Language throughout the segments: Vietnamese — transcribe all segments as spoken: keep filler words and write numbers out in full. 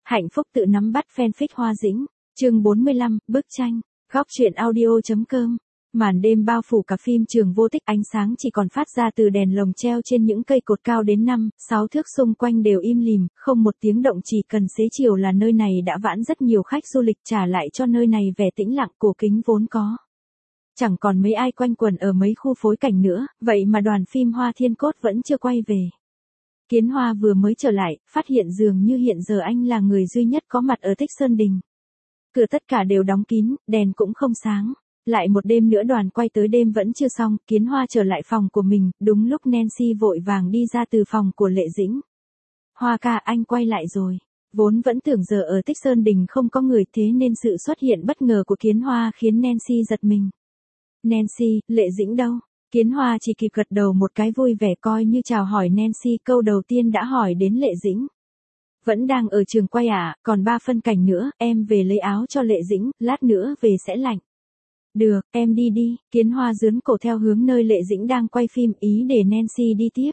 Hạnh phúc tự nắm bắt fanfic Hoa Dĩnh, chương bốn mươi lăm, bức tranh, góc truyện audio.com. Màn đêm bao phủ cả phim trường vô tích, ánh sáng chỉ còn phát ra từ đèn lồng treo trên những cây cột cao đến năm, sáu thước xung quanh đều im lìm, không một tiếng động, chỉ cần xế chiều là nơi này đã vãn rất nhiều khách du lịch, trả lại cho nơi này vẻ tĩnh lặng cổ kính vốn có. Chẳng còn mấy ai quanh quẩn ở mấy khu phối cảnh nữa, vậy mà đoàn phim Hoa Thiên Cốt vẫn chưa quay về. Kiến Hoa vừa mới trở lại, phát hiện dường như hiện giờ anh là người duy nhất có mặt ở Tích Sơn Đình. Cửa tất cả đều đóng kín, đèn cũng không sáng. Lại một đêm nữa đoàn quay tới đêm vẫn chưa xong, Kiến Hoa trở lại phòng của mình, đúng lúc Nancy vội vàng đi ra từ phòng của Lệ Dĩnh. Hoa ca, anh quay lại rồi. Vốn vẫn tưởng giờ ở Tích Sơn Đình không có người, thế nên sự xuất hiện bất ngờ của Kiến Hoa khiến Nancy giật mình. Nancy, Lệ Dĩnh đâu? Kiến Hoa chỉ kịp gật đầu một cái vui vẻ coi như chào hỏi Nancy, câu đầu tiên đã hỏi đến Lệ Dĩnh. Vẫn đang ở trường quay à, còn ba phân cảnh nữa, em về lấy áo cho Lệ Dĩnh, lát nữa về sẽ lạnh. Được, em đi đi, Kiến Hoa giương cổ theo hướng nơi Lệ Dĩnh đang quay phim, ý để Nancy đi tiếp.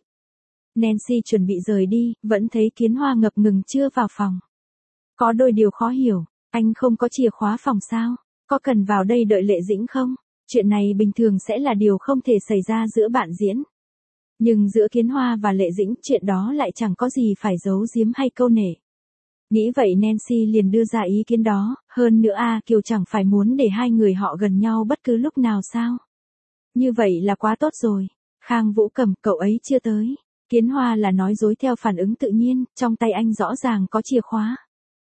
Nancy chuẩn bị rời đi, vẫn thấy Kiến Hoa ngập ngừng chưa vào phòng. Có đôi điều khó hiểu, anh không có chìa khóa phòng sao? Có cần vào đây đợi Lệ Dĩnh không? Chuyện này bình thường sẽ là điều không thể xảy ra giữa bạn diễn. Nhưng giữa Kiến Hoa và Lệ Dĩnh, chuyện đó lại chẳng có gì phải giấu giếm hay câu nể. Nghĩ vậy Nancy liền đưa ra ý kiến đó, hơn nữa A Kiều chẳng phải muốn để hai người họ gần nhau bất cứ lúc nào sao. Như vậy là quá tốt rồi. Khang Vũ Cầm, cậu ấy chưa tới. Kiến Hoa là nói dối theo phản ứng tự nhiên, trong tay anh rõ ràng có chìa khóa.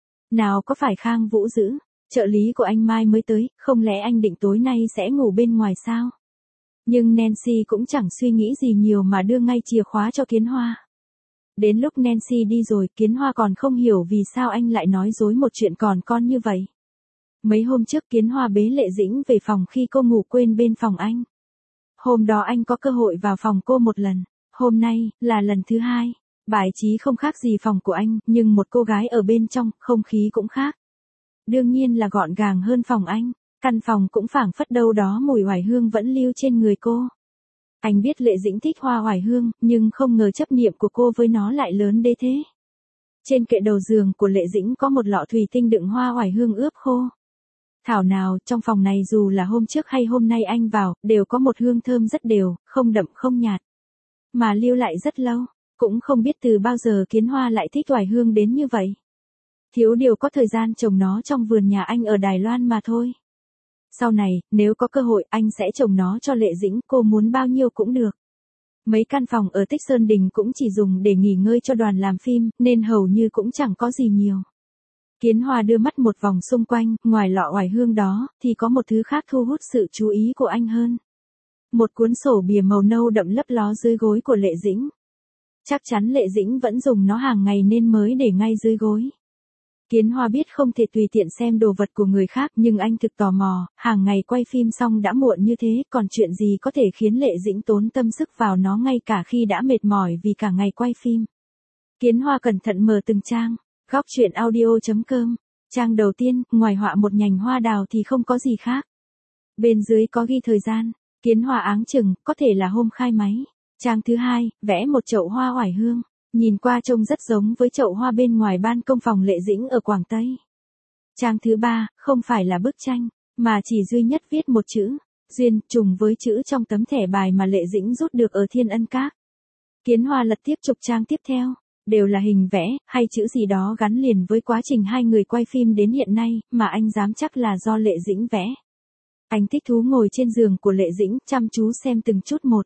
Nào có phải Khang Vũ giữ, trợ lý của anh mai mới tới, không lẽ anh định tối nay sẽ ngủ bên ngoài sao? Nhưng Nancy cũng chẳng suy nghĩ gì nhiều mà đưa ngay chìa khóa cho Kiến Hoa. Đến lúc Nancy đi rồi, Kiến Hoa còn không hiểu vì sao anh lại nói dối một chuyện còn con như vậy. Mấy hôm trước Kiến Hoa bế Lệ Dĩnh về phòng khi cô ngủ quên bên phòng anh. Hôm đó anh có cơ hội vào phòng cô một lần, hôm nay là lần thứ hai. Bài trí không khác gì phòng của anh, nhưng một cô gái ở bên trong, không khí cũng khác. Đương nhiên là gọn gàng hơn phòng anh, căn phòng cũng phảng phất đâu đó mùi oải hương vẫn lưu trên người cô. Anh biết Lệ Dĩnh thích hoa oải hương, nhưng không ngờ chấp niệm của cô với nó lại lớn đến thế. Trên kệ đầu giường của Lệ Dĩnh có một lọ thủy tinh đựng hoa oải hương ướp khô. Thảo nào, trong phòng này dù là hôm trước hay hôm nay anh vào, đều có một hương thơm rất đều, không đậm không nhạt. Mà lưu lại rất lâu, cũng không biết từ bao giờ Kiến Hoa lại thích oải hương đến như vậy. Thiếu điều có thời gian trồng nó trong vườn nhà anh ở Đài Loan mà thôi. Sau này, nếu có cơ hội, anh sẽ trồng nó cho Lệ Dĩnh, cô muốn bao nhiêu cũng được. Mấy căn phòng ở Tích Sơn Đình cũng chỉ dùng để nghỉ ngơi cho đoàn làm phim, nên hầu như cũng chẳng có gì nhiều. Kiến Hoa đưa mắt một vòng xung quanh, ngoài lọ oải hương đó, thì có một thứ khác thu hút sự chú ý của anh hơn. Một cuốn sổ bìa màu nâu đậm lấp ló dưới gối của Lệ Dĩnh. Chắc chắn Lệ Dĩnh vẫn dùng nó hàng ngày nên mới để ngay dưới gối. Kiến Hoa biết không thể tùy tiện xem đồ vật của người khác, nhưng anh thực tò mò, hàng ngày quay phim xong đã muộn như thế, còn chuyện gì có thể khiến Lệ Dĩnh tốn tâm sức vào nó ngay cả khi đã mệt mỏi vì cả ngày quay phim. Kiến Hoa cẩn thận mở từng trang, góc truyện audio.com, trang đầu tiên, ngoài họa một nhành hoa đào thì không có gì khác. Bên dưới có ghi thời gian, Kiến Hoa áng chừng, có thể là hôm khai máy. Trang thứ hai, vẽ một chậu hoa oải hương. Nhìn qua trông rất giống với chậu hoa bên ngoài ban công phòng Lệ Dĩnh ở Quảng Tây. Trang thứ ba, không phải là bức tranh, mà chỉ duy nhất viết một chữ, duyên, trùng với chữ trong tấm thẻ bài mà Lệ Dĩnh rút được ở Thiên Ân Các. Kiến Hoa lật tiếp chục trang tiếp theo, đều là hình vẽ, hay chữ gì đó gắn liền với quá trình hai người quay phim đến hiện nay, mà anh dám chắc là do Lệ Dĩnh vẽ. Anh thích thú ngồi trên giường của Lệ Dĩnh, chăm chú xem từng chút một.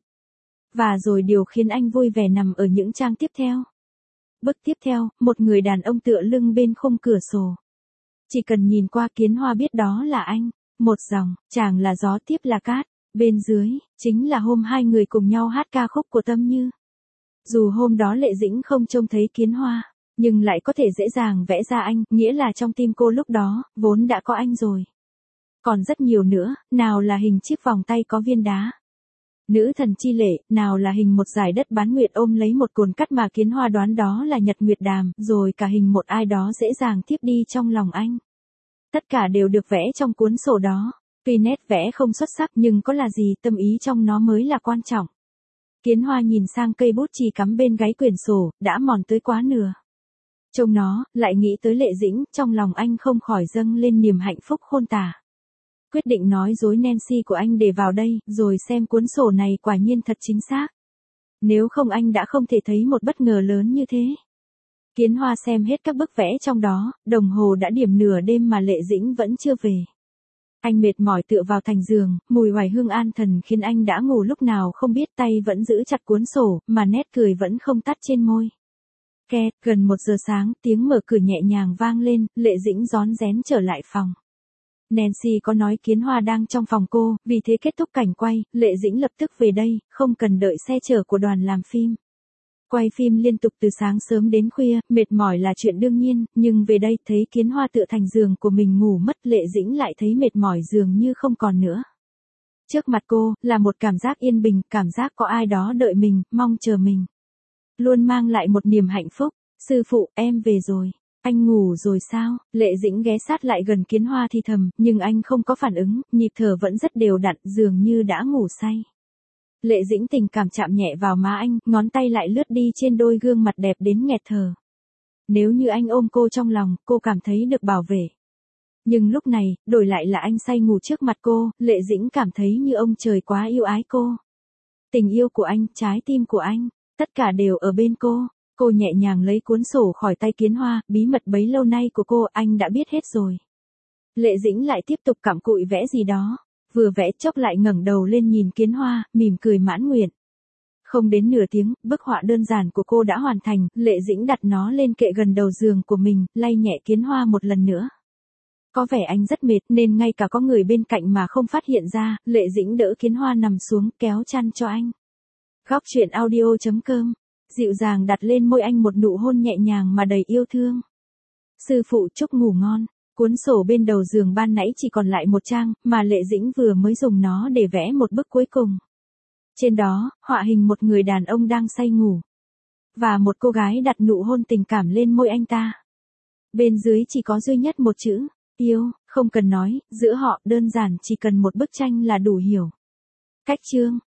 Và rồi điều khiến anh vui vẻ nằm ở những trang tiếp theo. Bức tiếp theo, một người đàn ông tựa lưng bên khung cửa sổ. Chỉ cần nhìn qua Kiến Hoa biết đó là anh. Một dòng, chàng là gió tiếp là cát. Bên dưới, chính là hôm hai người cùng nhau hát ca khúc của Tâm Như. Dù hôm đó Lệ Dĩnh không trông thấy Kiến Hoa, nhưng lại có thể dễ dàng vẽ ra anh, nghĩa là trong tim cô lúc đó, vốn đã có anh rồi. Còn rất nhiều nữa, nào là hình chiếc vòng tay có viên đá. Nữ thần chi lệ, nào là hình một dải đất bán nguyệt ôm lấy một cồn cắt mà Kiến Hoa đoán đó là Nhật Nguyệt Đàm, rồi cả hình một ai đó dễ dàng tiếp đi trong lòng anh. Tất cả đều được vẽ trong cuốn sổ đó. Tuy nét vẽ không xuất sắc nhưng có là gì, tâm ý trong nó mới là quan trọng. Kiến Hoa nhìn sang cây bút chì cắm bên gáy quyển sổ, đã mòn tới quá nửa. Trông nó, lại nghĩ tới Lệ Dĩnh, trong lòng anh không khỏi dâng lên niềm hạnh phúc khôn tả. Quyết định nói dối Nancy của anh để vào đây, rồi xem cuốn sổ này quả nhiên thật chính xác. Nếu không anh đã không thể thấy một bất ngờ lớn như thế. Kiến Hoa xem hết các bức vẽ trong đó, đồng hồ đã điểm nửa đêm mà Lệ Dĩnh vẫn chưa về. Anh mệt mỏi tựa vào thành giường, mùi hoài hương an thần khiến anh đã ngủ lúc nào không biết, tay vẫn giữ chặt cuốn sổ, mà nét cười vẫn không tắt trên môi. Két, gần một giờ sáng, tiếng mở cửa nhẹ nhàng vang lên, Lệ Dĩnh rón rén trở lại phòng. Nancy có nói Kiến Hoa đang trong phòng cô, vì thế kết thúc cảnh quay, Lệ Dĩnh lập tức về đây, không cần đợi xe chở của đoàn làm phim. Quay phim liên tục từ sáng sớm đến khuya, mệt mỏi là chuyện đương nhiên, nhưng về đây thấy Kiến Hoa tựa thành giường của mình ngủ mất, Lệ Dĩnh lại thấy mệt mỏi dường như không còn nữa. Trước mặt cô, là một cảm giác yên bình, cảm giác có ai đó đợi mình, mong chờ mình. Luôn mang lại một niềm hạnh phúc. Sư phụ, em về rồi. Anh ngủ rồi sao? Lệ Dĩnh ghé sát lại gần Kiến Hoa thì thầm, nhưng anh không có phản ứng, nhịp thở vẫn rất đều đặn, dường như đã ngủ say. Lệ Dĩnh tình cảm chạm nhẹ vào má anh, ngón tay lại lướt đi trên đôi gương mặt đẹp đến nghẹt thở. Nếu như anh ôm cô trong lòng, cô cảm thấy được bảo vệ. Nhưng lúc này, đổi lại là anh say ngủ trước mặt cô, Lệ Dĩnh cảm thấy như ông trời quá yêu ái cô. Tình yêu của anh, trái tim của anh, tất cả đều ở bên cô. Cô nhẹ nhàng lấy cuốn sổ khỏi tay Kiến Hoa, bí mật bấy lâu nay của cô anh đã biết hết rồi. Lệ Dĩnh lại tiếp tục cặm cụi vẽ gì đó. Vừa vẽ chốc lại ngẩng đầu lên nhìn Kiến Hoa, mỉm cười mãn nguyện. Không đến nửa tiếng, bức họa đơn giản của cô đã hoàn thành, Lệ Dĩnh đặt nó lên kệ gần đầu giường của mình, lay nhẹ Kiến Hoa một lần nữa. Có vẻ anh rất mệt nên ngay cả có người bên cạnh mà không phát hiện ra, Lệ Dĩnh đỡ Kiến Hoa nằm xuống kéo chăn cho anh. Góc truyện audio chấm com, dịu dàng đặt lên môi anh một nụ hôn nhẹ nhàng mà đầy yêu thương. Sư phụ chúc ngủ ngon. Cuốn sổ bên đầu giường ban nãy chỉ còn lại một trang, mà Lệ Dĩnh vừa mới dùng nó để vẽ một bức cuối cùng. Trên đó, họa hình một người đàn ông đang say ngủ. Và một cô gái đặt nụ hôn tình cảm lên môi anh ta. Bên dưới chỉ có duy nhất một chữ, yêu, không cần nói, giữa họ đơn giản chỉ cần một bức tranh là đủ hiểu. Cách chương.